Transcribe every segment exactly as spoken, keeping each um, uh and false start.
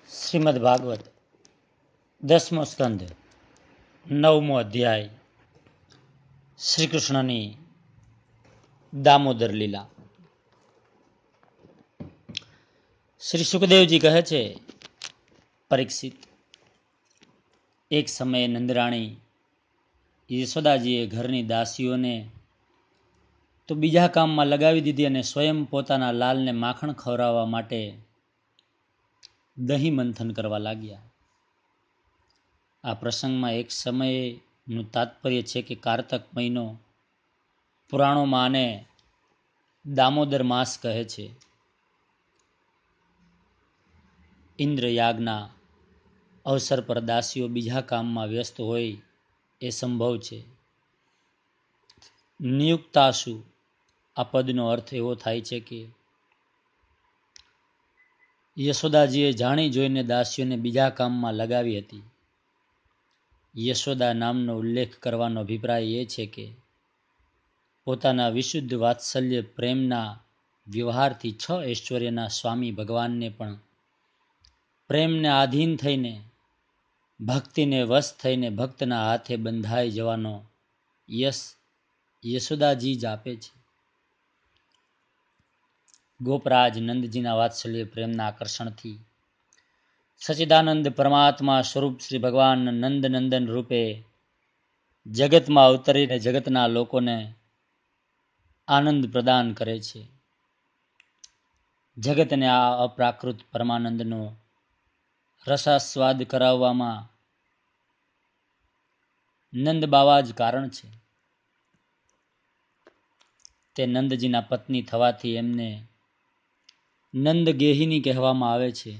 શ્રીમદ ભાગવત દસમો સ્કંધ નવમો અધ્યાય શ્રી કૃષ્ણની દામોદર લીલા. શ્રી સુખદેવજી કહે છે, પરીક્ષિત, એક સમયે નંદરાણી યશોદાજીએ ઘરની દાસીઓને તો બીજા કામમાં લગાવી દીધી અને સ્વયં પોતાના લાલને માખણ ખવડાવવા માટે દહીં મંથન કરવા લાગ્યા. આ પ્રસંગમાં એક સમયનું તાત્પર્ય છે કે કારતક મહિનો પુરાણોમાં આને દામોદર માસ કહે છે. ઇન્દ્રયાગના અવસર પર દાસીઓ બીજા કામમાં વ્યસ્ત હોય એ સંભવ છે. નિયુક્તાસુ આ પદનો અર્થ એવો થાય છે કે યશોદાજીએ જાણી જોઈને દાસીઓને બીજા કામમાં લગાવી હતી. યશોદા નામનો ઉલ્લેખ કરવાનો અભિપ્રાય એ છે કે પોતાના વિશુદ્ધ વાત્સલ્ય પ્રેમના વ્યવહારથી છ ઐશ્વર્યના સ્વામી ભગવાનને પણ પ્રેમને આધીન થઈને, ભક્તિને વશ થઈને ભક્તના હાથે બંધાઈ જવાનો યશ યશોદાજી જ આપે છે. ગોપરાજ નંદજીના વાત્સલ્ય પ્રેમના આકર્ષણથી સચ્ચિદાનંદ પરમાત્મા સ્વરૂપ શ્રી ભગવાન નંદ નંદન રૂપે જગતમાં અવતરીને જગતના લોકોને આનંદ પ્રદાન કરે છે. જગતને આ અપ્રાકૃત પરમાનંદનો રસાસ્વાદ કરાવવામાં નંદ બાવા જ કારણ છે. તે નંદજીના પત્ની થવાથી એમને નંદ ગેહિની કહેવામાં આવે છે.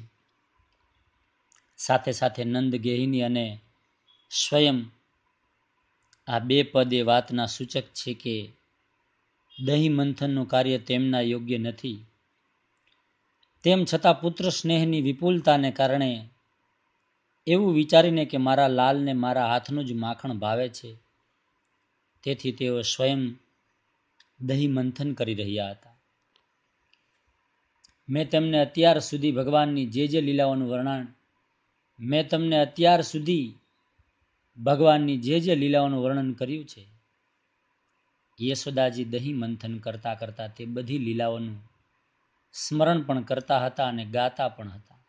સાથે સાથે નંદ ગેહિની અને સ્વયં આ બે પદ એ વાતના સૂચક છે કે દહીં મંથનનું કાર્ય તેમના યોગ્ય નથી. તેમ છતાં પુત્ર સ્નેહની વિપુલતાને કારણે એવું વિચારીને કે મારા લાલને મારા હાથનું જ માખણ ભાવે છે, તેથી તેઓ સ્વયં દહીં મંથન કરી રહ્યા હતા. મેં તેમને અત્યાર સુધી ભગવાનની જે જે લીલાઓનું વર્ણન મેં તમને અત્યાર સુધી ભગવાનની જે જે લીલાઓનું વર્ણન કર્યું છે. યશોદાજી દહીં મંથન કરતા કરતા તે બધી લીલાઓનું સ્મરણ પણ કરતા હતા અને ગાતા પણ હતા.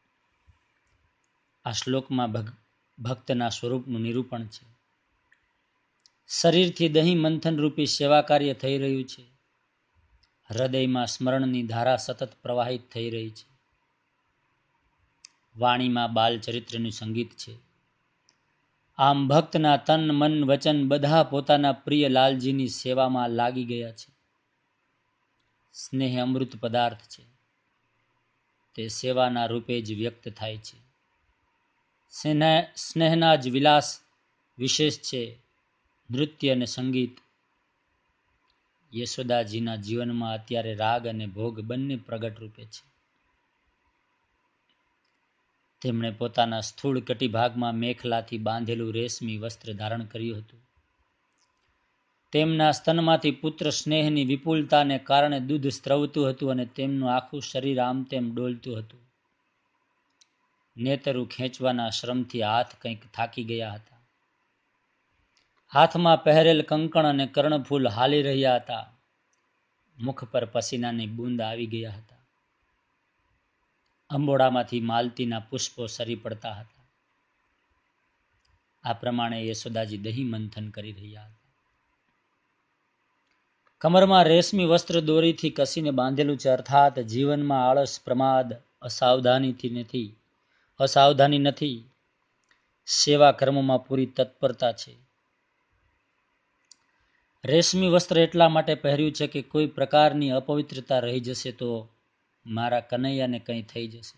આ શ્લોકમાં ભક્તના સ્વરૂપનું નિરૂપણ છે. શરીરથી દહીં મંથન રૂપી સેવા કાર્ય થઈ રહ્યું છે. હૃદયમાં સ્મરણની ધારા સતત પ્રવાહિત થઈ રહી છે. વાણીમાં બાલ ચરિત્રનું સંગીત છે. આમ ભક્તના તન મન વચન બધા પોતાના પ્રિય લાલજીની સેવામાં લાગી ગયા છે. સ્નેહ અમૃત પદાર્થ છે. તે સેવાના રૂપે જ વ્યક્ત થાય છે. સ્નેહના જ વિલાસ વિશેષ છે નૃત્ય અને સંગીત. યશોદાજીના જીવનમાં અત્યારે રાગ અને ભોગ બંને પ્રગટ રૂપે છે. તેમણે પોતાના સ્થૂળ કટિભાગમાં મેખલાથી બાંધેલું રેશમી વસ્ત્ર ધારણ કર્યું હતું. તેમના સ્તનમાંથી પુત્ર સ્નેહની વિપુલતાને કારણે દૂધ સ્ત્રવતું હતું અને તેમનું આખું શરીર આમ તેમ ડોલતું હતું. નેતરું ખેંચવાના શ્રમથી હાથ કંઈક થાકી ગયા હતા. હાથમાં પહેરેલ કંકણ અને કર્ણફૂલ હાલી રહ્યા હતા. મુખ પર પસીનાની બૂંદ આવી ગયા હતા. અંબોડામાંથી માલતીના પુષ્પો સરી પડતા હતા. આ પ્રમાણે યશોદાજી દહીં મંથન કરી રહ્યા હતા. કમરમાં રેશમી વસ્ત્ર દોરીથી કસીને બાંધેલું છે, અર્થાત જીવનમાં આળસ, પ્રમાદ, અસાવધાનીથી નથી અસાવધાની નથી. સેવા કર્મમાં પૂરી તત્પરતા છે. રેશમી વસ્ત્ર એટલા માટે પહેર્યું છે કે કોઈ પ્રકારની અપવિત્રતા રહી જશે તો મારા કનૈયાને કંઈ થઈ જશે.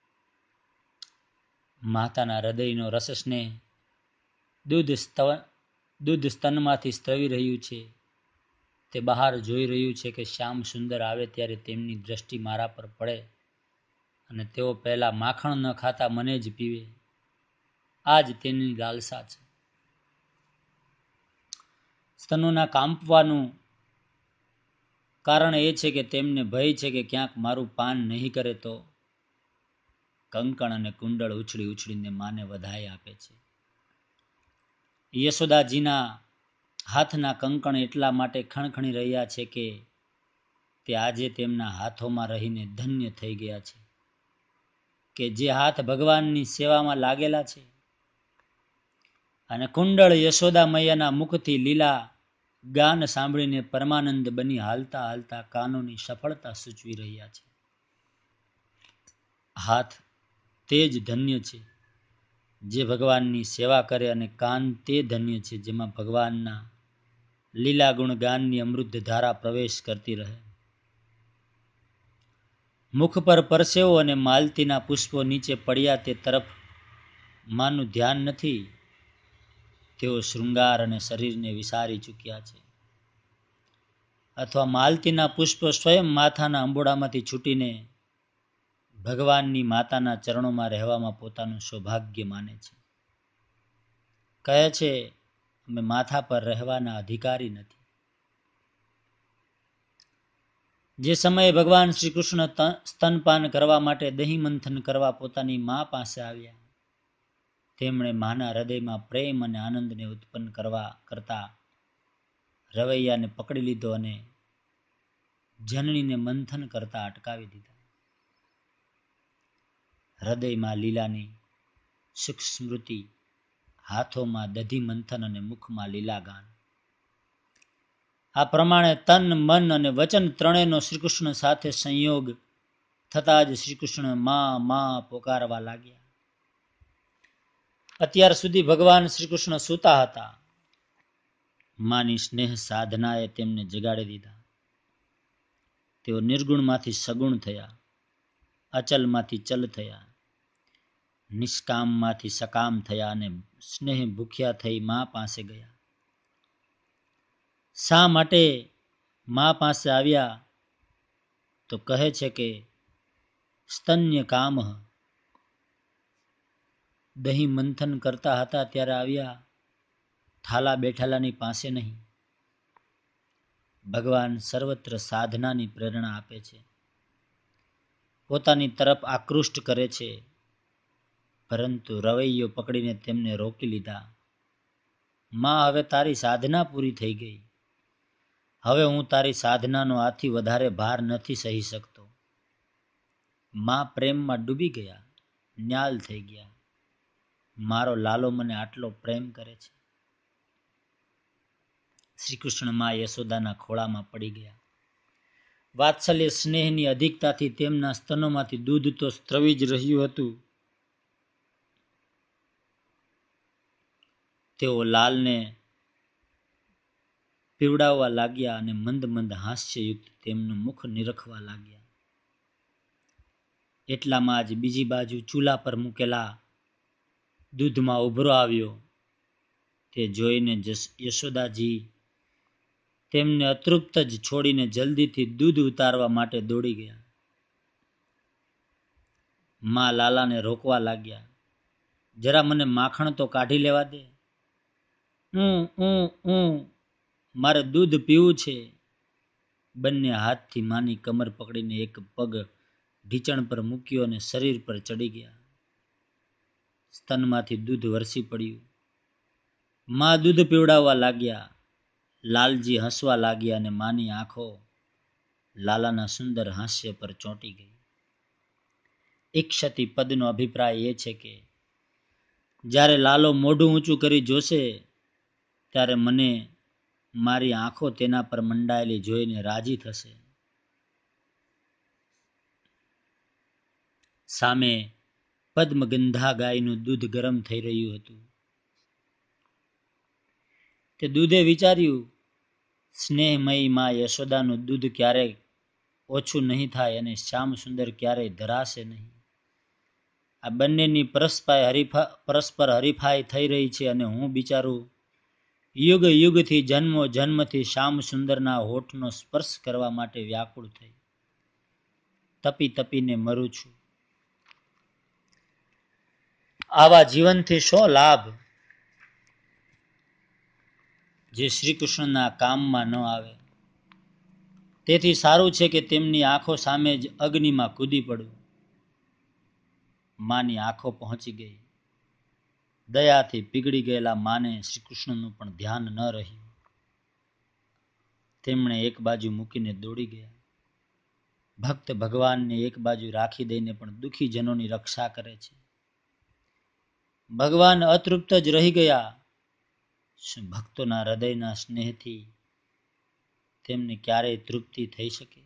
માતાના હૃદયનો રસ સ્નેહ દૂધ સ્તવ દૂધ સ્તનમાંથી સ્ત્રવી રહ્યું છે. તે બહાર જોઈ રહ્યું છે કે શ્યામ સુંદર આવે ત્યારે તેમની દ્રષ્ટિ મારા પર પડે અને તેઓ પહેલા માખણ ન ખાતા મને જ પીવે. આ જ તેની લાલસા છે. સ્તનોના કાંપવાનું કારણ એ છે કે તેમને ભય છે કે ક્યાંક મારું પાન નહીં કરે તો કંકણ અને કુંડળ ઉછળી ઉછળીને માને વધાઈ આપે છે. યશોદાજીના હાથના કંકણ એટલા માટે ખણખણી રહ્યા છે કે તે આજે તેમના હાથોમાં રહીને ધન્ય થઈ ગયા છે, કે જે હાથ ભગવાનની સેવામાં લાગેલા છે. અને કુંડળ યશોદા મૈયાના મુખથી લીલા ગાન સાંભળીને પરમાનંદ બની હાલતા હાલતા કાનોની સફળતા સૂચવી રહ્યા છે. હાથ તે જ ધન્ય છે જે ભગવાનની સેવા કરે, અને કાન તે ધન્ય છે જેમાં ભગવાનના લીલા ગુણગાનની અમૃત ધારા પ્રવેશ કરતી રહે. મુખ પર પરસેવો અને માલતીના પુષ્પો નીચે પડ્યા તે તરફ માનું ધ્યાન નથી. તેઓ શૃંગાર અને શરીરને વિસારી ચૂક્યા છે. અથવા માલતીના પુષ્પ સ્વયં માથાના અંબોડામાંથી છૂટીને ભગવાનની માતાના ચરણોમાં રહેવામાં પોતાનું સૌભાગ્ય માને છે. કહે છે, અમે માથા પર રહેવાના અધિકારી નથી. જે સમયે ભગવાન શ્રી કૃષ્ણ સ્તનપાન કરવા માટે દહીં મંથન કરવા પોતાની મા પાસે આવ્યા, તેમણે માના હૃદયમાં પ્રેમ અને આનંદને ઉત્પન્ન કરવા કરતા રવૈયાને પકડી લીધો અને જનનીને મંથન કરતા અટકાવી દીધા. હૃદયમાં લીલાની સુખ સ્મૃતિ, હાથોમાં દધી મંથન અને મુખમાં લીલા ગાન. આ પ્રમાણે તન, મન અને વચન ત્રણેયનો શ્રીકૃષ્ણ સાથે સંયોગ થતા જ શ્રીકૃષ્ણ મા મા પોકારવા લાગ્યા. અત્યાર સુધી ભગવાન શ્રીકૃષ્ણ સૂતા હતા. માની સ્નેહ સાધનાએ તેમને જગાડી દીધા. તેઓ નિર્ગુણમાંથી સગુણ થયા, અચલમાંથી ચલ થયા, નિષ્કામમાંથી સકામ થયા અને સ્નેહ ભૂખ્યા થઈ મા પાસે ગયા. શા માટે મા પાસે આવ્યા? તો કહે છે કે સ્તન્ય કામ, દહીં મંથન કરતા હતા ત્યારે આવ્યા, થાલા બેઠાલાની પાસે નહીં. ભગવાન સર્વત્ર સાધનાની પ્રેરણા આપે છે, પોતાની તરફ આકૃષ્ટ કરે છે, પરંતુ રવૈયો પકડીને તેમને રોકી લીધા. માં, હવે તારી સાધના પૂરી થઈ ગઈ. હવે હું તારી સાધનાનો આથી વધારે ભાર નથી સહી શકતો. માં પ્રેમમાં ડૂબી ગયા, ન્યાલ થઈ ગયા. મારો લાલો મને આટલો પ્રેમ કરે છે. શ્રી કૃષ્ણ માં યશોદાના ખોળામાં પડી ગયા. વાત્સલ્ય સ્નેહની અધિકતાથી તેમના સ્તનોમાંથી દૂધ તો સ્ત્રવી જ રહ્યું હતું. તેઓ લાલને પીવડાવવા લાગ્યા અને મંદ મંદ હાસ્યયુક્ત તેમનું મુખ નિરખવા લાગ્યા. એટલામાં જ બીજી બાજુ ચૂલા પર મૂકેલા દૂધમાં ઉભરો આવ્યો. તે જોઈને યશોદાજી તેમને અતૃપ્ત જ છોડીને જલ્દીથી દૂધ ઉતારવા માટે દોડી ગયા. મા લાલાને રોકવા લાગ્યા. જરા મને માખણ તો કાઢી લેવા દે. હું હું હું મારે દૂધ પીવું છે. બંને હાથથી માની કમર પકડીને એક પગ ઢીચણ પર મૂક્યો અને શરીર પર ચડી ગયા. સ્તનમાંથી દૂધ વરસી પડ્યું. મા દૂધ પીવડાવવા લાગ્યા. લાલજી હસવા લાગ્યા અને માની આંખો લાલાના સુંદર હાસ્ય પર ચોંટી ગઈ. ઈક્ષતિ પદનો અભિપ્રાય એ છે કે જ્યારે લાલો મોઢું ઊંચું કરી જોશે ત્યારે મને મારી આંખો તેના પર મંડાયેલી જોઈને રાજી થશે. સામે પદ્મગંધા ગાયનું દૂધ ગરમ થઈ રહ્યું હતું. તે દૂધે વિચાર્યું, સ્નેહમયી માં યશોદાનું દૂધ ક્યારેય ઓછું નહીં થાય અને શ્યામ સુંદર ક્યારેય ધરાશે નહીં. આ બંનેની પરસ્પર હરીફા પરસ્પર હરીફાઈ થઈ રહી છે અને હું બિચારું યુગ યુગથી જન્મો જન્મથી શ્યામ સુંદરના હોઠનો સ્પર્શ કરવા માટે વ્યાકુળ થઈ તપી તપીને મરું છું. આવા જીવનથી શો લાભ જે શ્રી કૃષ્ણના કામમાં ન આવે. તેથી સારું છે કે તેમની આંખો સામે જ અગ્નિમાં કૂદી પડવું. માની આંખો પહોંચી ગઈ. દયાથી પીગળી ગયેલા માને શ્રીકૃષ્ણનું પણ ધ્યાન ન રહ્યું. તેમણે એક બાજુ મૂકીને દોડી ગયા. ભક્ત ભગવાનને એક બાજુ રાખી દઈને પણ દુઃખી જનોની રક્ષા કરે છે. ભગવાન અતૃપ્ત જ રહી ગયા. શું ભક્તોના હૃદયના સ્નેહથી તેમને ક્યારેય તૃપ્તિ થઈ શકે?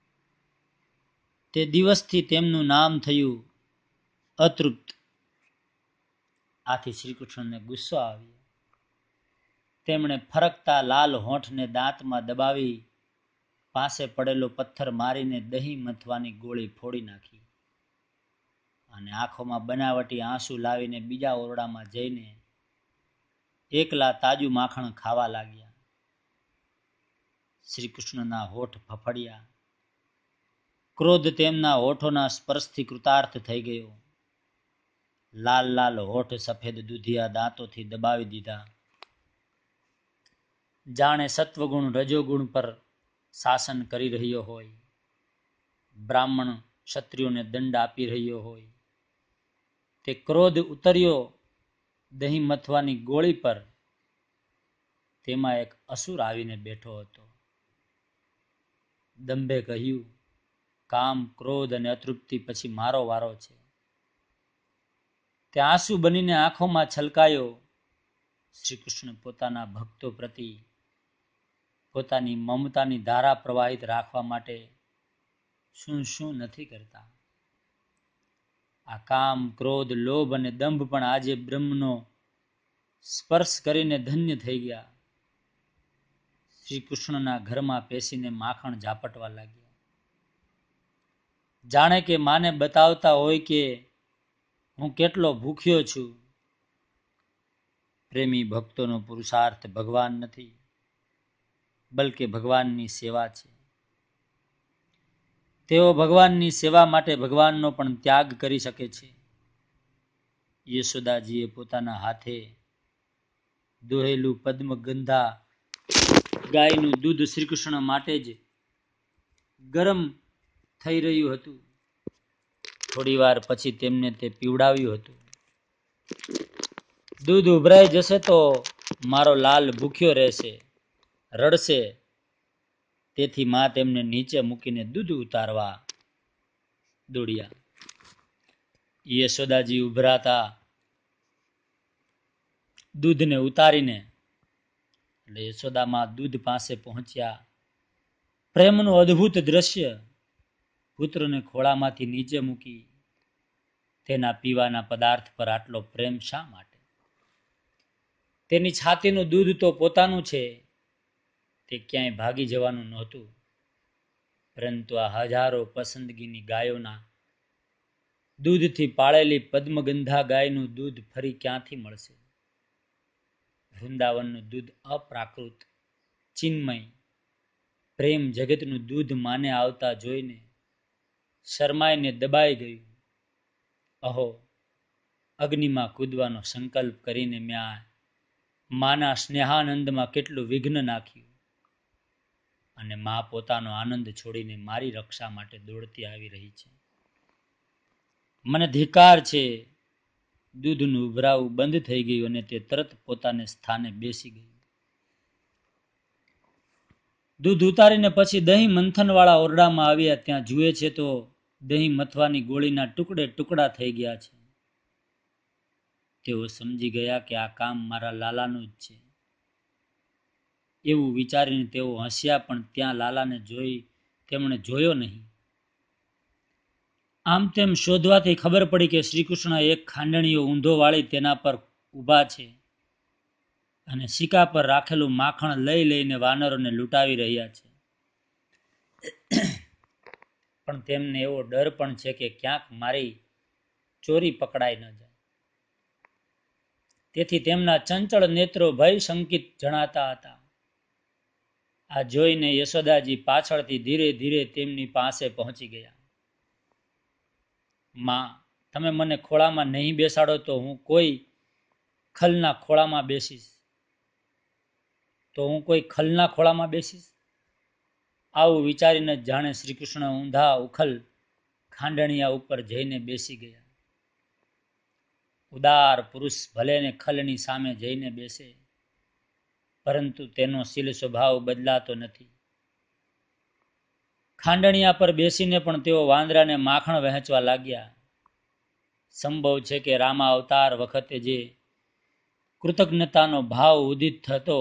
તે દિવસથી તેમનું નામ થયું અતૃપ્ત. આથી શ્રીકૃષ્ણને ગુસ્સો આવ્યો. તેમણે ફરકતા લાલ હોઠને દાંતમાં દબાવી પાસે પડેલો પથ્થર મારીને દહીં મથવાની ગોળી ફોડી નાખી અને આંખોમાં બનાવટી આંસુ લાવીને બીજા ઓરડામાં જઈને એકલા તાજું માખણ ખાવા લાગ્યા. શ્રીકૃષ્ણના હોઠ ફફડ્યા. ક્રોધ તેમના હોઠોના સ્પર્શથી કૃતાર્થ થઈ ગયો. લાલ લાલ હોઠ સફેદ દૂધિયા દાંતોથી દબાવી દીધા. જાણે સત્વગુણ રજોગુણ પર શાસન કરી રહ્યો હોય, બ્રાહ્મણ ક્ષત્રિયોને દંડ આપી રહ્યો હોય. તે ક્રોધ ઉતર્યો દહીં મથવાની ગોળી પર. તેમાં એક અસુર આવીને બેઠો હતો. દંભે કહ્યું, કામ, ક્રોધ અને અતૃપ્તિ પછી મારો વારો છે. તે આંસુ બનીને આંખોમાં છલકાયો. શ્રીકૃષ્ણ પોતાના ભક્તો પ્રતિ પોતાની મમતાની ધારા પ્રવાહિત રાખવા માટે શું શું નથી કરતા. આ કામ, ક્રોધ, લોભ અને દંભ પણ આજે બ્રહ્મનો સ્પર્શ કરીને ધન્ય થઈ ગયા. શ્રી કૃષ્ણના ઘરમાં પેસીને માખણ ઝાપટવા લાગ્યા. જાણે કે માને બતાવતા હોય કે હું કેટલો ભૂખ્યો છું. પ્રેમી ભક્તોનો પુરુષાર્થ ભગવાન નથી, બલકે ભગવાનની સેવા છે. તેઓ ભગવાનની સેવા માટે ભગવાનનો પણ ત્યાગ કરી શકે છે. યશોદાજીએ પોતાના હાથે દોહેલું પદ્મગંધા ગાયનું દૂધ શ્રીકૃષ્ણ માટે જ ગરમ થઈ રહ્યું હતું. થોડી વાર પછી તેમને તે પીવડાવ્યું હતું. દૂધ ઉભરાઈ જશે તો મારો લાલ ભૂખ્યો રહેશે, રડશે. તેથી માં તેમને નીચે મૂકીને દૂધ ઉતારવા દોડ્યા. યશોદાજી ઉભરાતા દૂધને ઉતારીને એટલે યશોદામાં દૂધ પાસે પહોંચ્યા. પ્રેમનું અદ્ભુત દ્રશ્ય. પુત્રને ખોળામાંથી નીચે મૂકી તેના પીવાના પદાર્થ પર આટલો પ્રેમ શા માટે? તેની છાતીનું દૂધ તો પોતાનું છે, તે ક્યાંય ભાગી જવાનું નહોતું. પરંતુ આ હજારો પસંદગીની ગાયોના દૂધથી પાળેલી પદ્મગંધા ગાયનું દૂધ ફરી ક્યાંથી મળશે? વૃંદાવનનું દૂધ અપ્રાકૃત, ચિન્મય, પ્રેમ જગતનું દૂધ માને આવતા જોઈને શરમાઈને દબાઈ ગયું. અહો, અગ્નિમાં કૂદવાનો સંકલ્પ કરીને મેં આ માના સ્નેહાનંદમાં કેટલું વિઘ્ન નાખ્યું. અને મા પોતાનો આનંદ છોડીને મારી રક્ષા માટે દોડતી આવી રહી છે. મને ધિક્કાર છે. દૂધનું ઉભરાવું બંધ થઈ ગયું અને તે તરત પોતાને સ્થાને બેસી ગયું. દૂધ ઉતારીને પછી દહીં મંથનવાળા ઓરડામાં આવ્યા. ત્યાં જુએ છે તો દહીં મથવાની ગોળીના ટુકડે ટુકડા થઈ ગયા છે. તેઓ સમજી ગયા કે આ કામ મારા લાલાનું જ છે. એવું વિચારીને તેઓ હસ્યા, પણ ત્યાં લાલાને જોઈ તેમણે જોયો નહીં. આમ તેમ શોધવાથી ખબર પડી કે શ્રીકૃષ્ણ એક ખાંડણીયો ઊંધો વાળી તેના પર ઊભા છે અને સિક્કા પર રાખેલું માખણ લઈ લઈને વાનરોને લૂંટાવી રહ્યા છે. પણ તેમને એવો ડર પણ છે કે ક્યાંક મારી ચોરી પકડાઈ ન જાય. તેથી તેમના ચંચળ નેત્રો ભય શંકિત જણાતા હતા. આ જોઈને યશોદાજી પાછળથી ધીરે ધીરે તેમની પાસે પહોંચી ગયા. માં, તમે મને ખોળામાં નહીં બેસાડો તો હું કોઈ ખલના ખોળામાં બેસીશ તો હું કોઈ ખલના ખોળામાં બેસીશ આવું વિચારીને જાણે શ્રીકૃષ્ણ ઊંધા ઉખલ ખાંડણિયા ઉપર જઈને બેસી ગયા. ઉદાર પુરુષ ભલેને ખલની સામે જઈને બેસે, પરંતુ તેનો શીલ સ્વભાવ બદલાતો નથી. ખાંડણિયા પર બેસીને પણ તેઓ વાંદરાને માખણ વહેંચવા લાગ્યા. સંભવ છે કે રામા અવતાર વખતે જે કૃતજ્ઞતાનો ભાવ ઉદિત થતો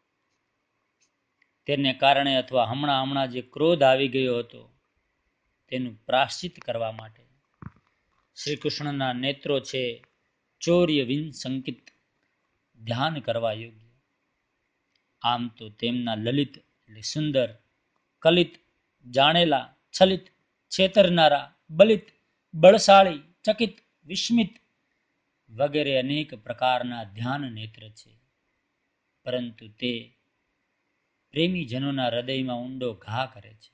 તેને કારણે અથવા હમણાં હમણાં જે ક્રોધ આવી ગયો હતો તેનું પ્રાશ્ચિત કરવા માટે શ્રી કૃષ્ણના નેત્રો છે ચૌર્ય વિનસંકિત, ધ્યાન કરવા યોગ્ય. આમ તો તેમના લલિત એટલે સુંદર, કલિત, જાણેલા, છલિત, છેતરનારા, બલિત, બળશાળી, ચકિત, વિસ્મિત વગેરે અનેક પ્રકારના ધ્યાન નેત્ર છે, પરંતુ તે પ્રેમીજનોના હૃદયમાં ઊંડો ઘા કરે છે.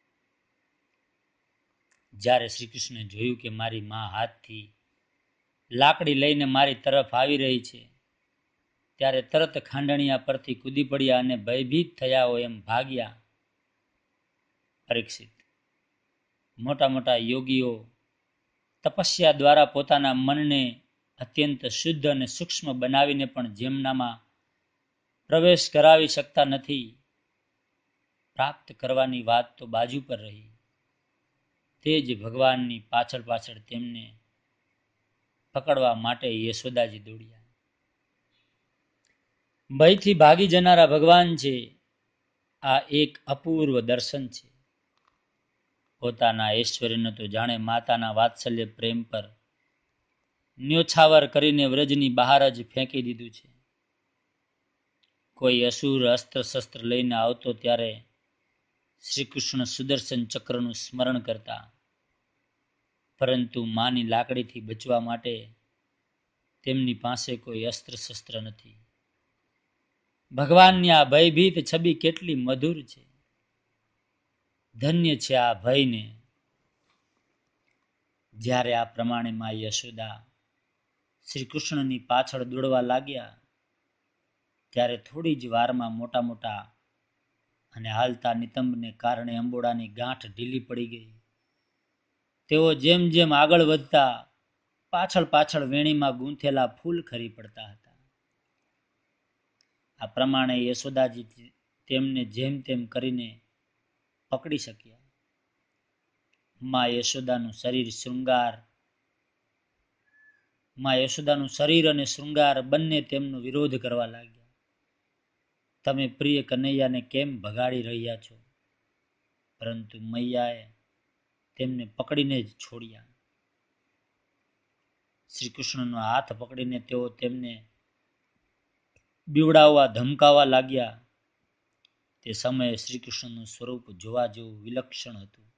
જ્યારે શ્રી કૃષ્ણે જોયું કે મારી મા હાથથી લાકડી લઈને મારી તરફ આવી રહી છે, ત્યારે તરત ખાંડણિયા પરથી કૂદી પડ્યા અને ભયભીત થયા હોય એમ ભાગ્યા. પરીક્ષિત, મોટા મોટા યોગીઓ તપસ્યા દ્વારા પોતાના મનને અત્યંત શુદ્ધ અને સૂક્ષ્મ બનાવીને પણ જેમનામાં પ્રવેશ કરાવી શકતા નથી, પ્રાપ્ત કરવાની વાત તો બાજુ પર રહી, તે જ ભગવાનની પાછળ પાછળ તેમને પકડવા માટે યશોદાજી દોડ્યા. ભયથી ભાગી જનારા ભગવાન છે. આ એક અપૂર્વ દર્શન છે. પોતાના ઐશ્વર્યને તો જાણે માતાના વાત્સલ્ય પ્રેમ પર ન્યોછાવર કરીને વ્રજની બહાર જ ફેંકી દીધું છે. કોઈ અસુર અસ્ત્ર શસ્ત્ર લઈને આવતો ત્યારે શ્રી કૃષ્ણ સુદર્શન ચક્રનું સ્મરણ કરતા, પરંતુ માની લાકડીથી બચવા માટે તેમની પાસે કોઈ અસ્ત્ર શસ્ત્ર નથી. ભગવાનની આ ભયભીત છબી કેટલી મધુર છે. ધન્ય છે આ ભયને. જ્યારે આ પ્રમાણે મા યશોદા શ્રી કૃષ્ણની પાછળ દોડવા લાગ્યા, ત્યારે થોડી જ વારમાં મોટા મોટા અને હાલતા નિતંબને કારણે અંબોડાની ગાંઠ ઢીલી પડી ગઈ. તેઓ જેમ જેમ આગળ વધતા પાછળ પાછળ વેણીમાં ગૂંથેલા ફૂલ ખરી પડતા હતા. આ પ્રમાણે યશોદાજી તેમને જેમ તેમ કરીને પકડી શક્યા. મા યશોદાનું શરીર શૃંગાર મા યશોદાનું શરીર અને શૃંગાર બંને તેમનો વિરોધ કરવા લાગ્યા. તમે પ્રિય કનૈયાને કેમ ભગાડી રહ્યા છો? પરંતુ મૈયાએ તેમને પકડીને જ છોડ્યા. શ્રી કૃષ્ણનો હાથ પકડીને તેઓ તેમને બીવડાવવા ધમકાવવા લાગ્યા. તે સમયે શ્રી કૃષ્ણનું સ્વરૂપ જોવા જેવું વિલક્ષણ હતું.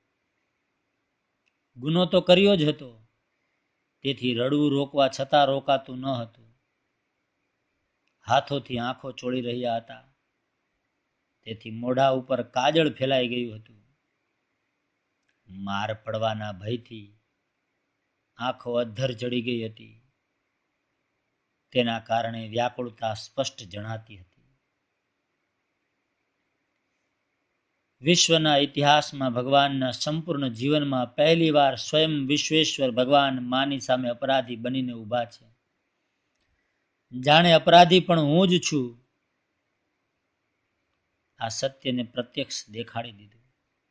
ગુનો તો કર્યો જ હતો, તેથી રડવું રોકવા છતાં રોકાતું ન હતું. હાથોથી આંખો ચોળી રહ્યા હતા, તેથી મોઢા ઉપર કાજળ ફેલાઈ ગયું હતું. માર પડવાના ભયથી આંખો અધ્ધર ચડી ગઈ હતી. તેના કારણે વ્યાકુળતા સ્પષ્ટ જણાતી હતી. વિશ્વના ઇતિહાસમાં ભગવાનના સંપૂર્ણ જીવનમાં પહેલી વાર સ્વયં વિશ્વેશ્વર ભગવાન માની સામે અપરાધી બનીને ઊભા છે. જાણે અપરાધી પણ હું જ છું. આ સત્યને પ્રત્યક્ષ દેખાડી દીધું.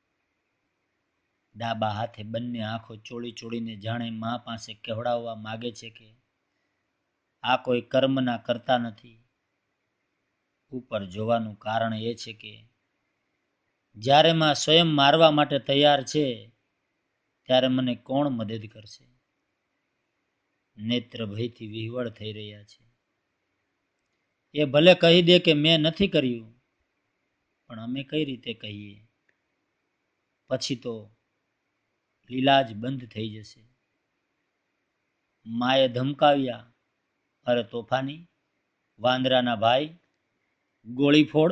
ડાબા હાથે બંને આંખો ચોળી ચોળીને જાણે મા પાસે કહેવડાવવા માગે છે કે આ કોઈ કર્મના કરતા નથી. ઉપર જોવાનું કારણ એ છે કે જ્યારે માં સ્વયં મારવા માટે તૈયાર છે, ત્યારે મને કોણ મદદ કરશે? નેત્ર ભયથી વિહવળ થઈ રહ્યા છે. એ ભલે કહી દે કે મેં નથી કર્યું, પણ અમે કઈ રીતે કહીએ? પછી તો લીલા જ બંધ થઈ જશે. માએ ધમકાવ્યા, અરે તોફાની, વાંદરાના ભાઈ, ગોળી ફોડ.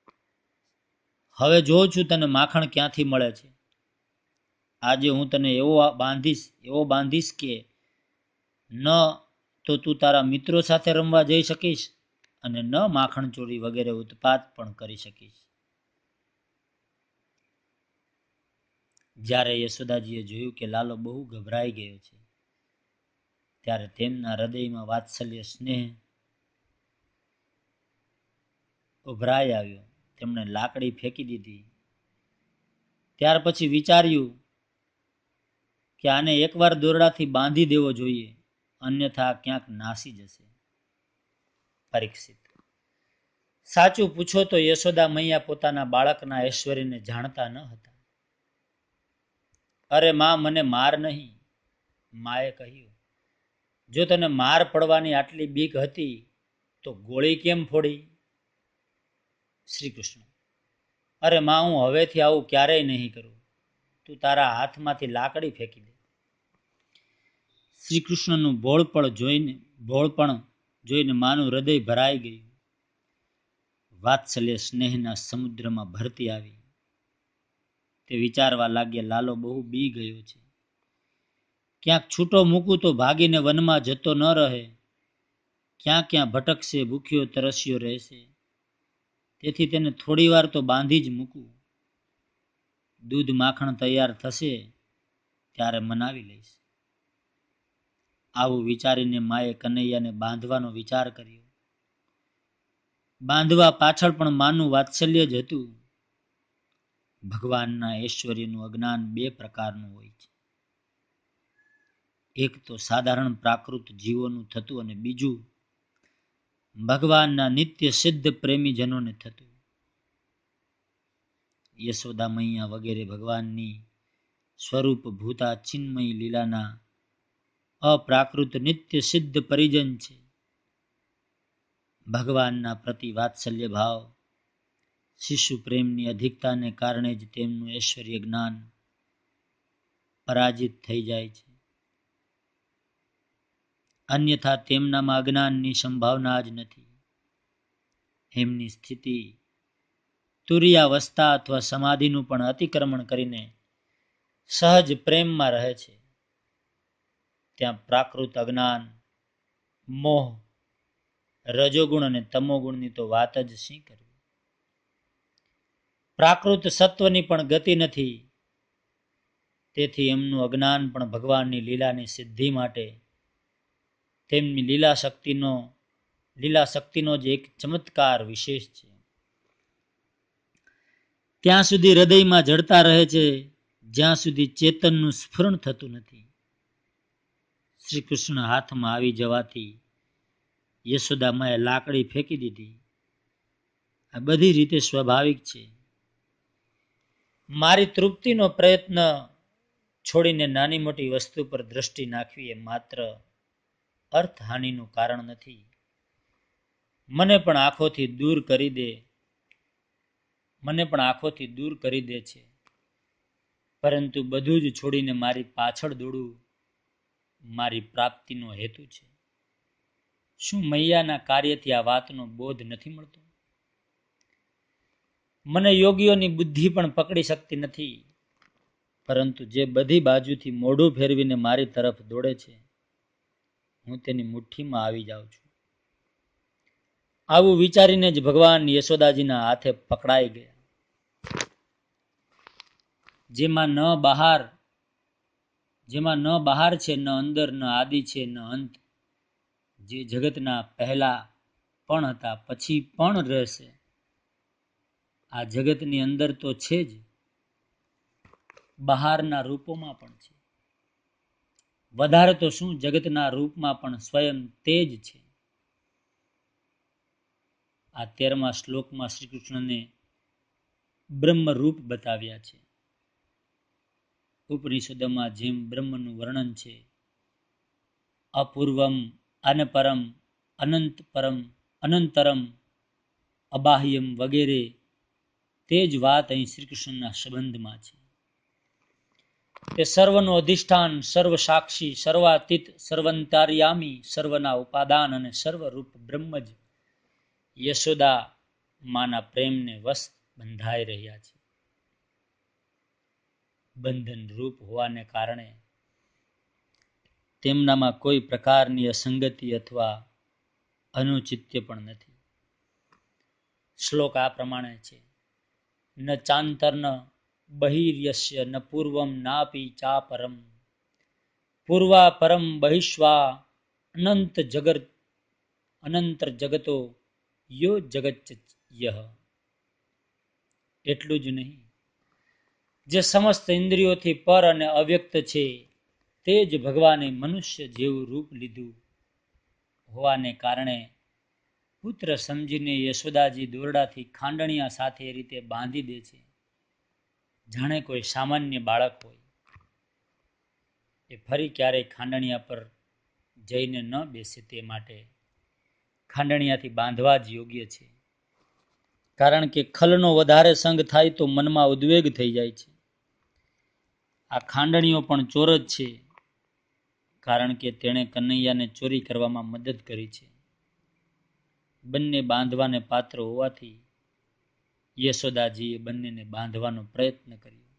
હવે જોઉં છું તને માખણ ક્યાંથી મળે છે. આજે હું તને એવો બાંધીશ એવો બાંધીશ કે ન તો તું તારા મિત્રો સાથે રમવા જઈ શકીશ અને ન માખણ ચોરી વગેરે ઉત્પાત પણ કરી શકીશ. જ્યારે યશોદાજીએ જોયું કે લાલો બહુ ગભરાઈ ગયો છે, ત્યારે તેમના હૃદયમાં વાત્સલ્ય સ્નેહ ઉભરાઈ આવ્યો. તેમણે લાકડી ફેંકી દીધી. ત્યાર પછી વિચાર્યું કે આને એકવાર દોરડાથી બાંધી દેવો જોઈએ, અન્યથા ક્યાંક નાસી જશે. પરીક્ષિત: સાચું પૂછો તો યશોદા મૈયા પોતાના બાળકના ઐશ્વર્યને જાણતા ન હતા. અરે માં, મને માર નહીં. માએ કહ્યું, જો તને માર પડવાની આટલી બીક હતી તો ગોળી કેમ ફોડી? શ્રી કૃષ્ણ: અરે માં, હું હવેથી આવું ક્યારેય નહીં કરું. તું તારા હાથમાંથી લાકડી ફેંકી દે. શ્રી કૃષ્ણનું ભોળપણ જોઈને ભોળપણ જોઈને માનું હૃદય ભરાઈ ગયું. વાત્સલ્ય સ્નેહના સમુદ્રમાં ભરતી આવી. તે વિચારવા લાગ્યા, લાલો બહુ બી ગયો છે. ક્યાંક છૂટો મૂકું તો ભાગીને વનમાં જતો ન રહે. ક્યાં ક્યાં ભટકશે, ભૂખ્યો તરસ્યો રહેશે. તેથી તેને થોડી વાર તો બાંધી જ મૂકું. દૂધ માખણ તૈયાર થશે ત્યારે મનાવી લઈશ. આવું વિચારીને માએ કનૈયાને બાંધવાનો વિચાર કર્યો. બાંધવા પાછળ પણ માનું વાત્સલ્ય જ હતું. ભગવાનના ઐશ્વર્યનું અજ્ઞાન બે પ્રકારનું હોય છે. એક તો સાધારણ પ્રાકૃત જીવોનું થતું અને બીજું ભગવાનના નિત્ય સિદ્ધ પ્રેમીજનોને થતું. યશોદા મૈયા વગેરે ભગવાનની સ્વરૂપ ભૂતા ચિન્મય લીલાના અપ્રાકૃત નિત્ય સિદ્ધ પરિજન છે. ભગવાનના પ્રતિ વાત્સલ્ય ભાવ, શિશુ પ્રેમની અધિકતાને કારણે જ તેમનું ઐશ્વર્ય જ્ઞાન પરાજિત થઈ જાય છે. અન્યથા તેમનામાં અજ્ઞાનની સંભાવના જ નથી. એમની સ્થિતિ તુરિયાવસ્થા અથવા સમાધિનું પણ અતિક્રમણ કરીને સહજ પ્રેમમાં રહે છે. ત્યાં પ્રાકૃત અજ્ઞાન, મોહ, રજોગુણ અને તમોગુણની તો વાત જ શી કરવી. પ્રાકૃત સત્વની પણ ગતિ નથી. તેથી એમનું અજ્ઞાન પણ ભગવાનની લીલાની સિદ્ધિ માટે તેમની લીલા શક્તિનો લીલા શક્તિનો જ એક ચમત્કાર વિશેષ છે. ત્યાં સુધી હૃદયમાં જડતા રહે છે જ્યાં સુધી ચેતનનું સ્ફુરણ થતું નથી. શ્રી કૃષ્ણ હાથમાં આવી જવાથી યશોદામાએ લાકડી ફેંકી દીધી. આ બધી રીતે સ્વાભાવિક છે. મારી તૃપ્તિનો પ્રયત્ન છોડીને નાની મોટી વસ્તુ પર દ્રષ્ટિ નાખવી એ માત્ર અર્થહાનિનું કારણ નથી. મને પણ આંખોથી દૂર કરી દે મને પણ આંખોથી દૂર કરી દે છે. પરંતુ બધું જ છોડીને મારી પાછળ દોડવું મારી પ્રાપ્તિનો હેતુ છે. શું મૈયાના કાર્યથી આ વાતનો બોધ નથી મળતો? મને યોગીઓની બુદ્ધિ પણ પકડી શકતી નથી. પરંતુ જે બધી બાજુથી મોઢું ફેરવીને મારી તરફ દોડે છે, હું તેની મુઠ્ઠીમાં આવી જાઉં છું. આવું વિચારીને જ ભગવાન યશોદાજીના હાથે પકડાઈ ગયા. જેમાં ન બહાર જેમાં ન બહાર છે, ન અંદર, ન આદિ છે, ન અંત, જે જગતના પહેલા પણ હતા, પછી પણ રહેશે. આ જગતની અંદર તો છે જ, બહારના રૂપોમાં પણ છે. વધારે તો શું, જગતના રૂપમાં પણ સ્વયં તે જ છે. આ તેરમા શ્લોકમાં શ્રી કૃષ્ણને બ્રહ્મરૂપ બતાવ્યા છે. ઉપનિષદોમાં જેમ બ્રહ્મનું વર્ણન છે, અપૂર્વમ, અનપરમ, અનંત પરમ, અનંતરમ, અબાહ્યમ વગેરે, તે જ વાત અહીં શ્રી કૃષ્ણના સંબંધમાં છે. તે સર્વનું અધિષ્ઠાન, સર્વ સાક્ષી, સર્વાતીત, સર્વંતર્યામી, સર્વના ઉપાદાન અને સર્વરૂપ બ્રહ્મ જ યશોદા માના પ્રેમને વશ બંધાઈ રહ્યા છે. બંધન રૂપ હોવાને કારણે તેમનામાં કોઈ પ્રકારની અસંગતિ અથવા અનુચિત્ય પણ નથી. શ્લોક આ પ્રમાણે છે: ન ચાંતર્ન બહિર્યસ્ય ન પૂર્વમ નાપી ચાપરમ, પૂર્વા પરમ બહિષ્વા અનંત જગત અનંતર જગતો યો જગત યહ. એટલું જ નહીં, જે સમસ્ત ઇન્દ્રિયોથી પર અને અવ્યક્ત છે તે જ ભગવાને મનુષ્ય જેવું રૂપ લીધું હોવાને કારણે પુત્ર સમજીને યશોદાજી દોરડાથી ખાંડણિયા સાથે એ રીતે બાંધી દે છે, જાણે કોઈ સામાન્ય બાળક હોય. એ ફરી ક્યારેય ખાંડણિયા પર જઈને ન બેસે તે માટે ખાંડણિયાથી બાંધવા જ યોગ્ય છે. કારણ કે ખલનો વધારે સંગ થાય તો મનમાં ઉદ્વેગ થઈ જાય છે. આ ખાંડણીઓ પણ ચોર જ છે, કારણ કે તેણે કનૈયાને ચોરી કરવામાં મદદ કરી છે. બંને બાંધવાને પાત્ર હોવાથી યશોદાજીએ બંનેને બાંધવાનો પ્રયત્ન કર્યો.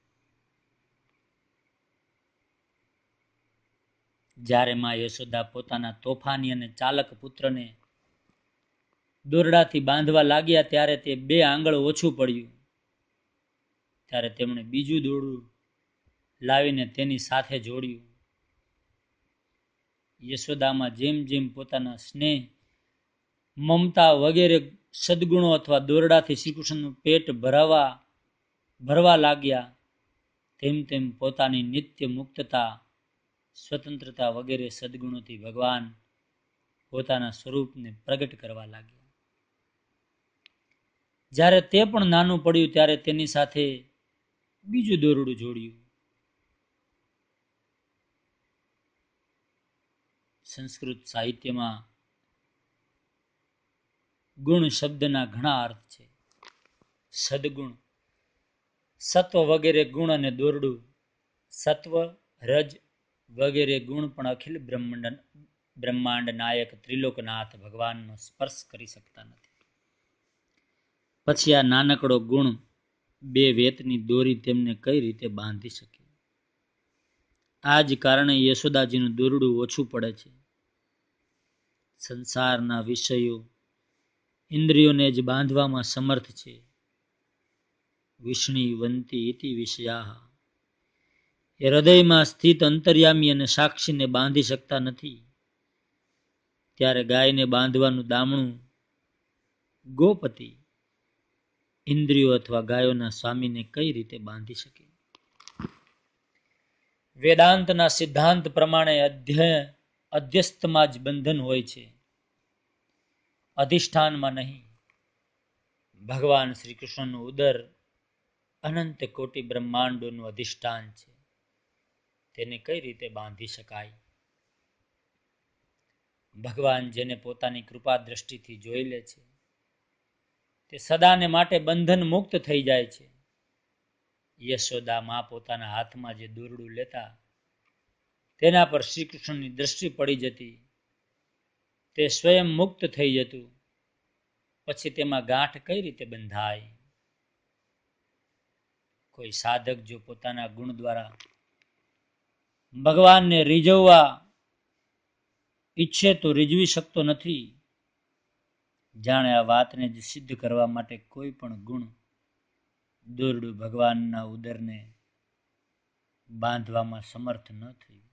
જ્યારે માં યશોદા પોતાના તોફાની અને ચાલક પુત્રને દોરડાથી બાંધવા લાગ્યા ત્યારે તે બે આંગળ ઓછું પડ્યું. ત્યારે તેમણે બીજું દોરડું લાવીને તેની સાથે જોડ્યું. યશોદામાં જેમ જેમ પોતાના સ્નેહ, મમતા વગેરે સદગુણો અથવા દોરડાથી શ્રીકૃષ્ણનું પેટ ભરાવા ભરવા લાગ્યા, તેમ તેમ પોતાની નિત્ય મુક્તતા, સ્વતંત્રતા વગેરે સદગુણોથી ભગવાન પોતાના સ્વરૂપને પ્રગટ કરવા લાગ્યા. જ્યારે તે પણ નાનું પડ્યું ત્યારે તેની સાથે બીજું દોરડું જોડ્યું. સંસ્કૃત સાહિત્યમાં ગુણ શબ્દના ઘણા અર્થ છે. સદગુણ, સત્વ વગેરે ગુણ અને દોરડું. સત્વ, રજ વગેરે ગુણ પણ અખિલ બ્રહ્માંડ બ્રહ્માંડ નાયક ત્રિલોકનાથ ભગવાનનો સ્પર્શ કરી શકતા નથી. પછી આ નાનકડો ગુણ બે વેતની દોરી તેમને કઈ રીતે બાંધી શકે? આ જ કારણે યશોદાજીનું દોરડું ઓછું પડે છે. સંસારના વિષયો ઇન્દ્રિયોને જ બાંધવામાં સમર્થ છે. વિષ્ણિવંતી ઇતિ વિષયા. એ હૃદયમાં સ્થિત અંતર્યામી અને સાક્ષીને બાંધી શકતા નથી. ત્યારે ગાયને બાંધવાનું દામણું ગોપતિ ઇન્દ્રિયો અથવા ગાયોના સ્વામીને કઈ રીતે બાંધી શકે? વેદાંતના સિદ્ધાંત પ્રમાણે અધ્યય અધ્યસ્થમાં જ બંધન હોય છે, અધિષ્ઠાનમાં નહીં. ભગવાન શ્રી કૃષ્ણનું ઉદર અનંત કોટી બ્રહ્માંડોનું અધિષ્ઠાન છે, તેને કઈ રીતે બાંધી શકાય? ભગવાન જેને પોતાની કૃપા દ્રષ્ટિથી જોઈ લે છે તે સદાને માટે બંધન મુક્ત થઈ જાય છે. યશોદા માં પોતાના હાથમાં જે દોરડું લેતા તેના પર શ્રી કૃષ્ણની દ્રષ્ટિ પડી જતી, તે સ્વયં મુક્ત થઈ જતું. પછી તેમાં ગાંઠ કઈ રીતે બંધાય? કોઈ સાધક જો પોતાના ગુણ દ્વારા ભગવાનને રીઝવવા ઈચ્છે તો રીઝવી શકતો નથી. જાણે આ વાતને જ સિદ્ધ કરવા માટે કોઈ પણ ગુણ દોરડું ભગવાનના ઉદરને બાંધવામાં સમર્થ ન થયું.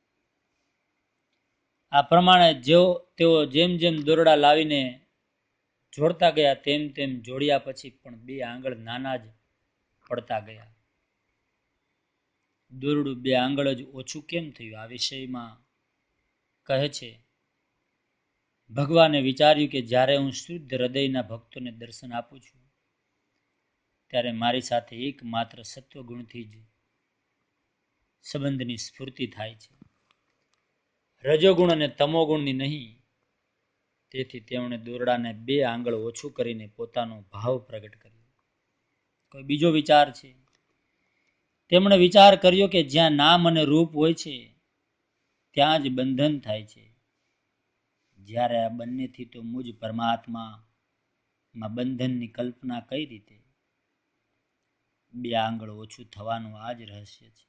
આ પ્રમાણે જો તેઓ જેમ જેમ દોરડા લાવીને જોડતા ગયા તેમ તેમ જોડ્યા પછી પણ બે આંગળ નાના જ પડતા ગયા. દોરડું બે આંગળ જ ઓછું કેમ થયું? આ વિષયમાં કહે છે, ભગવાને વિચાર્યું કે જ્યારે હું શુદ્ધ હૃદયના ભક્તોને દર્શન આપું છું ત્યારે મારી સાથે એકમાત્ર સત્વગુણથી જ સંબંધની સ્ફૂર્તિ થાય છે, રજોગુણ અને તમોગુણની નહીં. તેથી તેમણે દોરડાને બે આંગળ ઓછું કરીને પોતાનો ભાવ પ્રગટ કર્યો. કોઈ બીજો વિચાર છે? તેમણે વિચાર કર્યો કે જ્યાં નામ અને રૂપ હોય છે ત્યાં જ બંધન થાય છે. જ્યારે આ બંનેથી તો મુજ પરમાત્મામાં બંધનની કલ્પના કઈ રીતે? બે આંગળ ઓછું થવાનું આ જ રહસ્ય છે.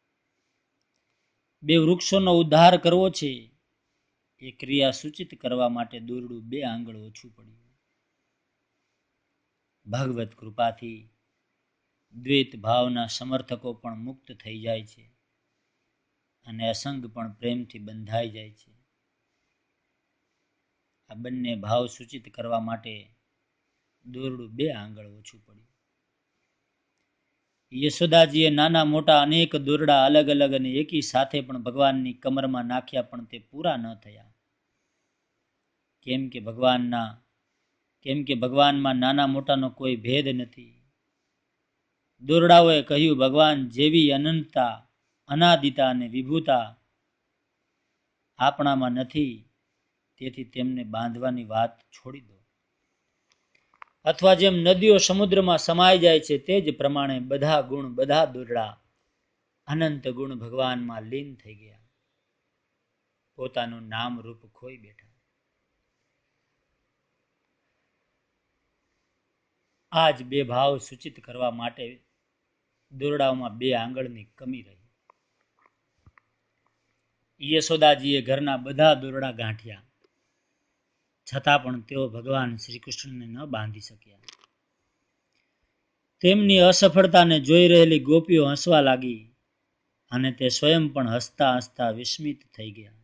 બે વૃક્ષોનો ઉદ્ધાર કરવો છે, એ ક્રિયા સૂચિત કરવા માટે દોરડું બે આંગળ ઓછું પડ્યું. ભગવત કૃપાથી દ્વૈત ભાવના સમર્થકો પણ મુક્ત થઈ જાય છે અને અસંગ પણ પ્રેમથી બંધાઈ જાય છે. આ બંને ભાવ સૂચિત કરવા માટે દોરડું બે આંગળ ઓછું પડ્યું. યશોદાજીએ નાના મોટા અનેક દોરડા અલગ અલગ અને એકી સાથે પણ ભગવાનની કમરમાં નાખ્યા, પણ તે પૂરા ન થયા. કેમ કે ભગવાનના કેમ કે ભગવાનમાં નાના મોટાનો કોઈ ભેદ નથી. દોરડાઓએ કહ્યું, ભગવાન જેવી અનંતતા, અનાદિતા અને વિભુતા આપણામાં નથી, તેથી તેમને બાંધવાની વાત છોડી દો. અથવા જેમ નદીઓ સમુદ્રમાં સમાઈ જાય છે, તે જ પ્રમાણે બધા ગુણ, બધા દોરડા, અનંત ગુણ ભગવાનમાં લીન થઈ ગયા, પોતાનું નામ રૂપ ખોઈ બેઠા. આજ બે ભાવ સૂચિત કરવા માટે દોરડાઓમાં બે આંગળની કમી રહી. યશોદાજીએ ઘરના બધા દોરડા ગાંઠ્યા, છતાં પણ તેઓ ભગવાન શ્રી કૃષ્ણને ન બાંધી શક્યા. તેમની અસફળતાને જોઈ રહેલી ગોપીઓ હસવા લાગી અને તે સ્વયં પણ હસતા હસતા વિસ્મિત થઈ ગયા.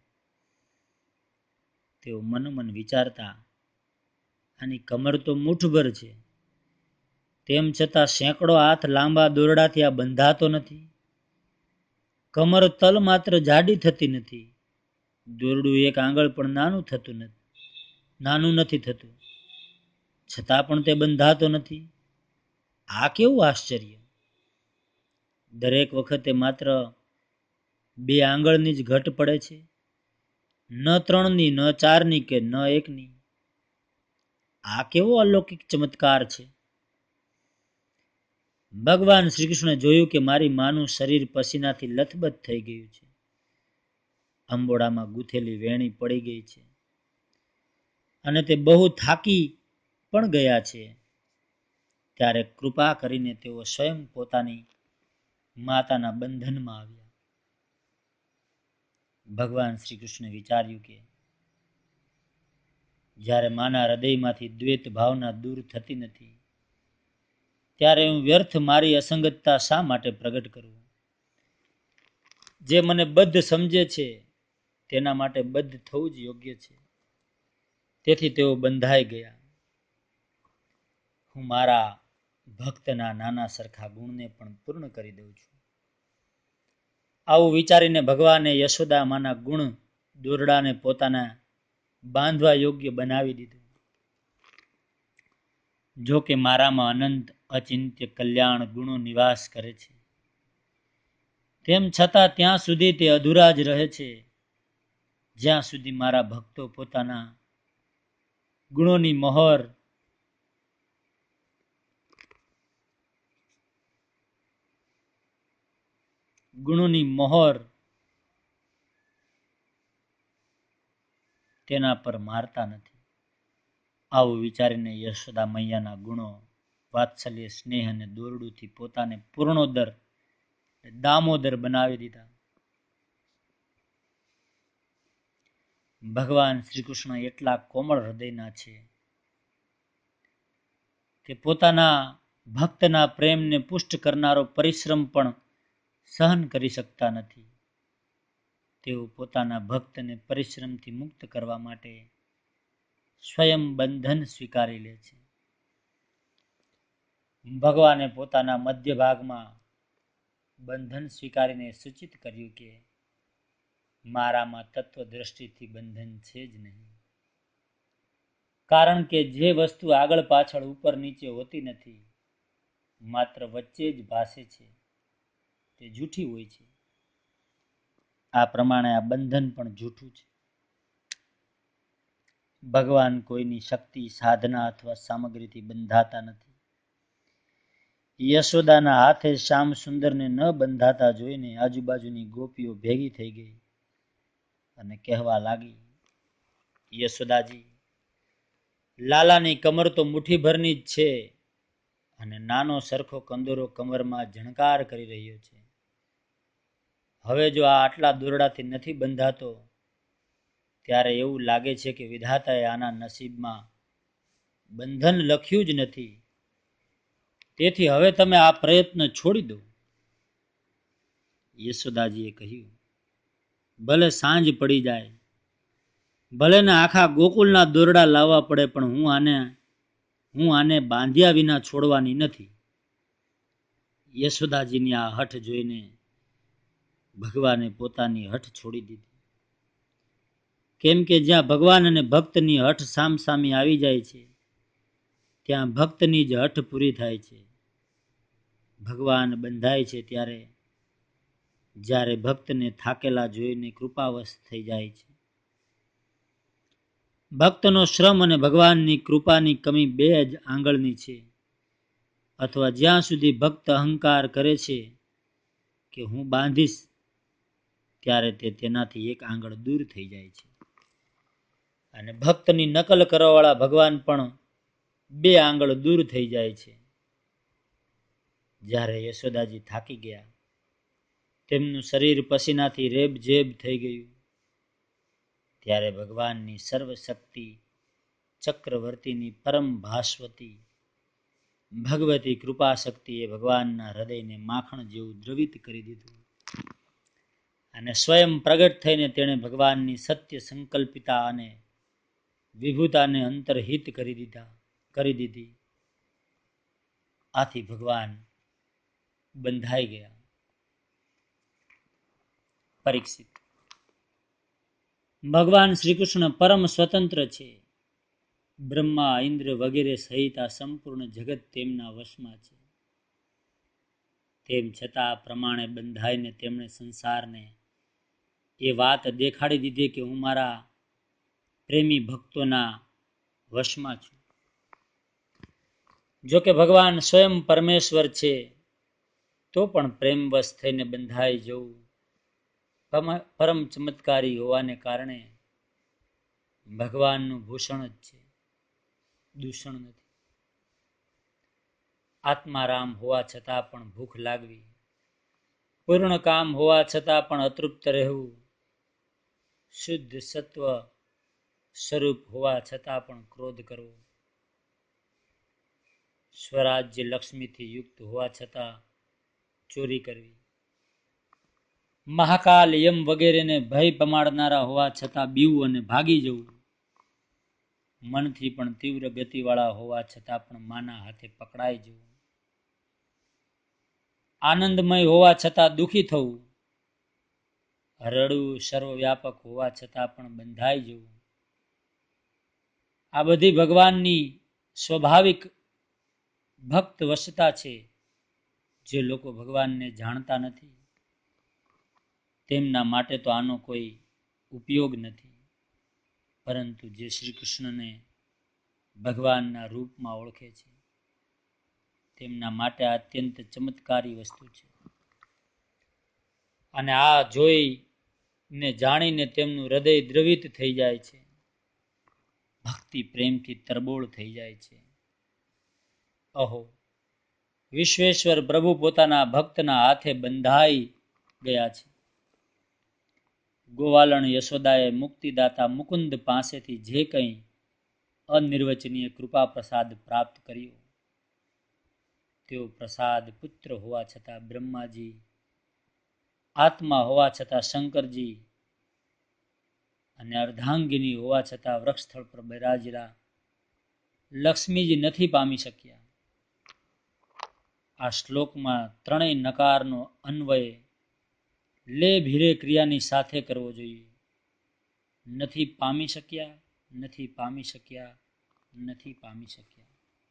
તેઓ મનોમન વિચારતા, આની કમર તો મુઠભર છે, તેમ છતાં સેંકડો હાથ લાંબા દોરડાથી આ બંધાતો નથી. કમર તલ માત્ર જાડી થતી નથી, દોરડું એક આંગળ પણ નાનું થતું નથી નાનું નથી થતું, છતાં પણ તે બંધાતો નથી. આ કેવું આશ્ચર્ય! દરેક વખતે માત્ર બે આંગળની જ ઘટ પડે છે, ન ત્રણની, ન ચારની કે ન એકની. આ કેવો અલૌકિક ચમત્કાર છે! ભગવાન શ્રી કૃષ્ણે જોયું કે મારી માનું શરીર પસીનાથી લથબથ થઈ ગયું છે, અંબોડામાં ગૂંથેલી વેણી પડી ગઈ છે અને તે બહુ થાકી પણ ગયા છે. ત્યારે કૃપા કરીને તેઓ સ્વયં પોતાની માતાના બંધનમાં આવ્યા. ભગવાન શ્રી કૃષ્ણે વિચાર્યું કે જ્યારે માના હૃદયમાંથી દ્વેત ભાવના દૂર થતી નથી, ત્યારે હું વ્યર્થ મારી અસંગતતા શા માટે પ્રગટ કરું? જે મને બદ્ધ સમજે છે તેના માટે બદ્ધ થવું જ યોગ્ય છે. તેથી તેઓ બંધાઈ ગયા. હું મારા ભક્તના નાના સરખા ગુણને પણ પૂર્ણ કરી દઉં છું. આવું વિચારીને ભગવાને યશોદા માના ગુણ દોરડાને પોતાના બાંધવા યોગ્ય બનાવી દીધું. જો કે મારામાં અનંત અચિંત્ય કલ્યાણ ગુણો નિવાસ કરે છે, તેમ છતાં ત્યાં સુધી તે અધૂરા જ રહે છે, જ્યાં સુધી મારા ભક્તો પોતાના ગુણોની મહોર ગુણોની મહોર તેના પર મારતા નથી. આવું વિચારીને યશોદા મૈયાના ગુણો, વાત્સલ્ય, સ્નેહ અને દોરડુથી પોતાને પૂર્ણોદર, દામોદર બનાવી દીધા. ભગવાન શ્રી કૃષ્ણ એટલા કોમળ હૃદયના છે કે પોતાના ભક્તના પ્રેમને પુષ્ટ કરનારો પરિશ્રમ પણ સહન કરી શકતા નથી. તેઓ પોતાના ભક્તને પરિશ્રમથી મુક્ત કરવા માટે સ્વયં બંધન સ્વીકારી લે છે. ભગવાને પોતાના મધ્ય ભાગમાં બંધન સ્વીકારીને સૂચિત કર્યું કે મારામાં તત્વ દ્રષ્ટિથી બંધન છે જ નહીં, કારણ કે જે વસ્તુ આગળ પાછળ ઉપર નીચે હોતી નથી, માત્ર વચ્ચે જ ભાસે છે, તે જૂઠી હોય છે. આ પ્રમાણે આ બંધન પણ જૂઠું છે. ભગવાન કોઈની શક્તિ, સાધના અથવા સામગ્રીથી બંધાતા નથી. યશોદાના હાથે શ્યામ સુંદરને ન બંધાતા જોઈને આજુબાજુની ગોપીઓ ભેગી થઈ ગઈ અને કહેવા લાગી, યશોદાજી, લાલાની કમર તો મુઠ્ઠીભરની જ છે અને નાનો સરખો કંદોરો કમરમાં ઝણકાર કરી રહ્યો છે. હવે જો આ આટલા દોરડાથી નથી બંધાતો, ત્યારે એવું લાગે છે કે વિધાતાએ આના નસીબમાં બંધન લખ્યું જ નથી. તેથી હવે તમે આ પ્રયત્ન છોડી દો. યશોદાજીએ કહ્યું, ભલે સાંજ પડી જાય, ભલે ને આખા ગોકુલના દોરડા લાવવા પડે, પણ હું આને હું આને બાંધ્યા વિના છોડવાની નથી. યશોદાજીની આ હઠ જોઈને ભગવાને પોતાની હઠ છોડી દીધી. કેમ કે જ્યાં ભગવાન અને ભક્તની હઠ સામસામી આવી જાય છે, ત્યાં ભક્તની જ હઠ પૂરી થાય છે. ભગવાન બંધાય છે ત્યારે જ્યારે ભક્તને થાકેલા જોઈને કૃપાવશ થઈ જાય છે. ભક્તનો શ્રમ અને ભગવાનની કૃપાની કમી બે જ આંગળની છે. અથવા જ્યાં સુધી ભક્ત અહંકાર કરે છે કે હું બાંધીશ, ત્યારે તે તેનાથી એક આંગળ દૂર થઈ જાય છે. અને ભક્તની નકલ કરવાવાળા ભગવાન પણ બે આંગળ દૂર થઈ જાય છે. જ્યારે યશોદાજી થાકી ગયા, તેમનું શરીર પસીનાથી રેબઝેબ થઈ ગયું, ત્યારે ભગવાનની સર્વશક્તિ ચક્રવર્તીની પરમ ભાસ્વતી ભગવતી કૃપા શક્તિએ ભગવાનના હૃદયને માખણ જેવું દ્રવિત કરી દીધું. અને સ્વયં પ્રગટ થઈને તેણે ભગવાનની સત્ય સંકલ્પિતા અને વિભૂતાને અંતર્હિત કરી દીધા કરી દીધી. આથી ભગવાન બંધાઈ ગયા. પરીક્ષિત, ભગવાન શ્રી કૃષ્ણ પરમ સ્વતંત્ર છે. બ્રહ્મા, ઇન્દ્ર વગેરે સહિત આ સંપૂર્ણ જગત તેમના વશમાં છે. તેમ છતાં પ્રમાણે બંધાઈને તેમણે સંસારને એ વાત દેખાડી દીધી કે હું મારા પ્રેમી ભક્તોના વશમાં છું. જો કે ભગવાન સ્વયં પરમેશ્વર છે, તો પણ પ્રેમવશ થઈને બંધાઈ જવું પરમ ચમત્કારી હોવાને કારણે ભગવાનનું ભૂષણ જ છે, દૂષણ નથી. આત્મારામ હોવા છતાં પણ ભૂખ લાગવી, પૂર્ણ કામ હોવા છતાં પણ અતૃપ્ત રહેવું, શુદ્ધ સત્વ સ્વરૂપ હોવા છતાં પણ ક્રોધ કરવો, સ્વરાજ્ય લક્ષ્મીથી યુક્ત હોવા છતાં ચોરી કરવી, મહાકાલ યમ વગેરેને ભય પમાડનારા હોવા છતાં બીવું અને ભાગી જવું, મનથી પણ તીવ્ર ગતિવાળા હોવા છતાં પણ માના હાથે પકડાઈ જવું, આનંદમય હોવા છતાં દુઃખી થવું, રડવું સર્વવ્યાપક હોવા છતાં પણ બંધાઈ જવું, આ બધી ભગવાનની સ્વાભાવિક ભક્ત વશતા છે. જે લોકો ભગવાનને જાણતા નથી, તેમના માટે તો આનો કોઈ ઉપયોગ નથી. પરંતુ જે શ્રી કૃષ્ણને ભગવાનના રૂપમાં ઓળખે છે, તેમના માટે આ અત્યંત ચમત્કારી વસ્તુ છે. અને આ જોઈને જાણીને તેમનું હૃદય દ્રવિત થઈ જાય છે, ભક્તિ પ્રેમથી તરબોળ થઈ જાય છે. અહો, વિશ્વેશ્વર પ્રભુ પોતાના ભક્તના હાથે બંધાઈ ગયા છે. ગોવાલણ યશોદાએ મુક્તિદાતા મુકુંદ પાસેથી જે કંઈ અનિર્વચનીય કૃપા પ્રસાદ પ્રાપ્ત કર્યો, તેઓ પ્રસાદ પુત્ર હોવા છતાં બ્રહ્માજી, આત્મા હોવા છતાં શંકરજી અને અર્ધાંગિની હોવા છતાં વૃક્ષસ્થળ પર બિરાજેલા લક્ષ્મીજી નથી પામી શક્યા. આ શ્લોકમાં ત્રણેય નકારનો અન્વય લે ભીરે ક્રિયાની સાથે કરવો જોઈએ. નથી પામી શક્યા, નથી પામી શક્યા, નથી પામી શક્યા.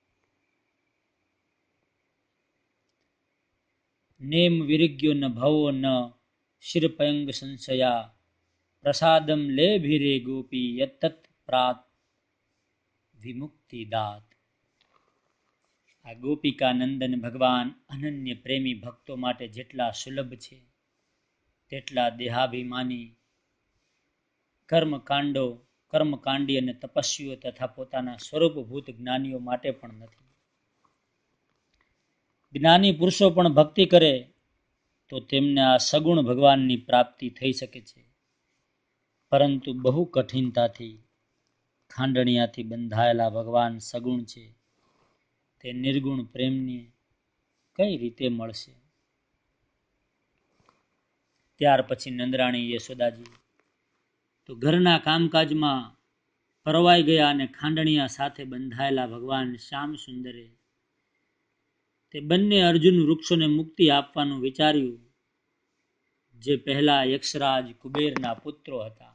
નેમ વિરિગ્યો ન ભવો ન શિરપયંગ સંશયા પ્રસાદમ લે ભીરે ગોપી યત્તત પ્રાત વિમુક્તિ દાત. આ ગોપિકા નંદન ભગવાન અનન્ય પ્રેમી ભક્તો માટે જેટલા સુલભ છે, તેટલા દેહાભિમાની કર્મકાંડો કર્મકાંડી અને તપસ્વીઓ તથા પોતાના સ્વરૂપભૂત જ્ઞાનીઓ માટે પણ નથી. જ્ઞાની પુરુષો પણ ભક્તિ કરે તો તેમને આ સગુણ ભગવાનની પ્રાપ્તિ થઈ શકે છે, પરંતુ બહુ કઠિનતાથી ખાંડણિયાથી બંધાયેલા ભગવાન સગુણ છે, તે નિર્ગુણ પ્રેમને કઈ રીતે મળશે? ત્યાર પછી નંદરાણી યશોદાજી તો ઘરના કામકાજમાં પરવાઈ ગયા અને ખાંડણીયા સાથે બંધાયેલા ભગવાન શ્યામ સુંદરે તે બંને અર્જુન વૃક્ષોને મુક્તિ આપવાનું વિચાર્યું, જે પહેલા યક્ષરાજ કુબેરના પુત્રો હતા.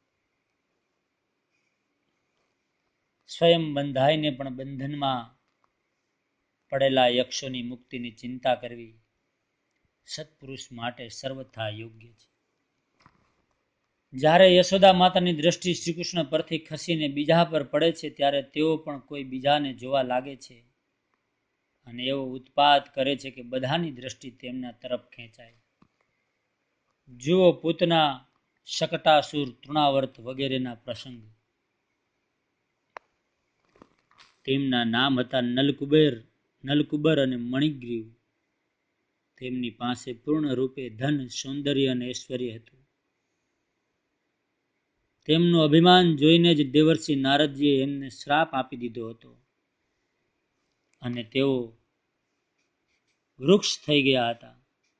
સ્વયં બંધાઈને પણ બંધનમાં પડેલા યક્ષોની મુક્તિની ચિંતા કરવી સત્પુરુષ માટે સર્વથા યોગ્ય છે. જ્યારે યશોદા માતાની દ્રષ્ટિ શ્રીકૃષ્ણ પરથી ખસીને બીજા પર પડે છે, ત્યારે તેઓ પણ કોઈ બીજાને જોવા લાગે છે અને એવો ઉત્પાત કરે છે કે બધાની દ્રષ્ટિ તેમના તરફ ખેંચાય. જુઓ પૂતના, શકટાસુર, તૃણાવર્ત વગેરેના પ્રસંગ. તેમના નામ હતા નલકુબેર, નલકુબર અને મણિગ્રીવ. તેમની પાસે પૂર્ણ રૂપે ધન, સૌંદર્ય અને ઐશ્વર્ય હતું. તેમનું અભિમાન જોઈને જ દેવર્ષિ નારદજીએ એમને શ્રાપ આપી દીધો હતો અને તેઓ વૃક્ષ થઈ ગયા હતા.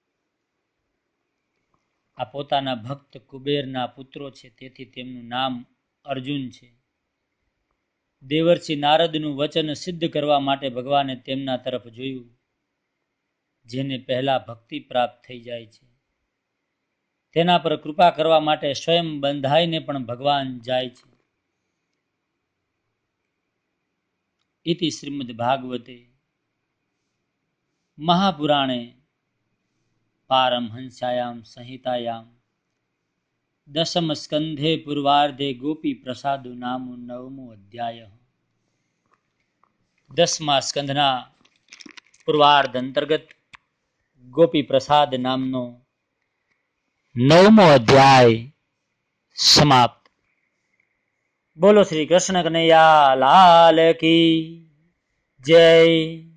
આ પોતાના ભક્ત કુબેરના પુત્રો છે, તેથી તેમનું નામ અર્જુન છે. દેવર્ષિ નારદનું વચન સિદ્ધ કરવા માટે ભગવાને તેમના તરફ જોયું. જેને પહેલા ભક્તિ પ્રાપ્ત થઈ જાય છે તેના પર કૃપા કરવા માટે સ્વયં બંધાઈને પણ ભગવાન જાય છે. ઇતિ શ્રીમદ ભાગવતે મહાપુરાણે પારમહંસ્યાયામ સંહિતાયામ દશમ સ્કંધે પૂર્વાર્ધે ગોપી પ્રસાદો નામ નવમો અધ્યાય. દસમા સ્કંધના પૂર્વાર્ધ અંતર્ગત ગોપી પ્રસાદ નામનો નવમો અધ્યાય સમાપ્ત. બોલો શ્રી કૃષ્ણ કનૈયા લાલ કી જય.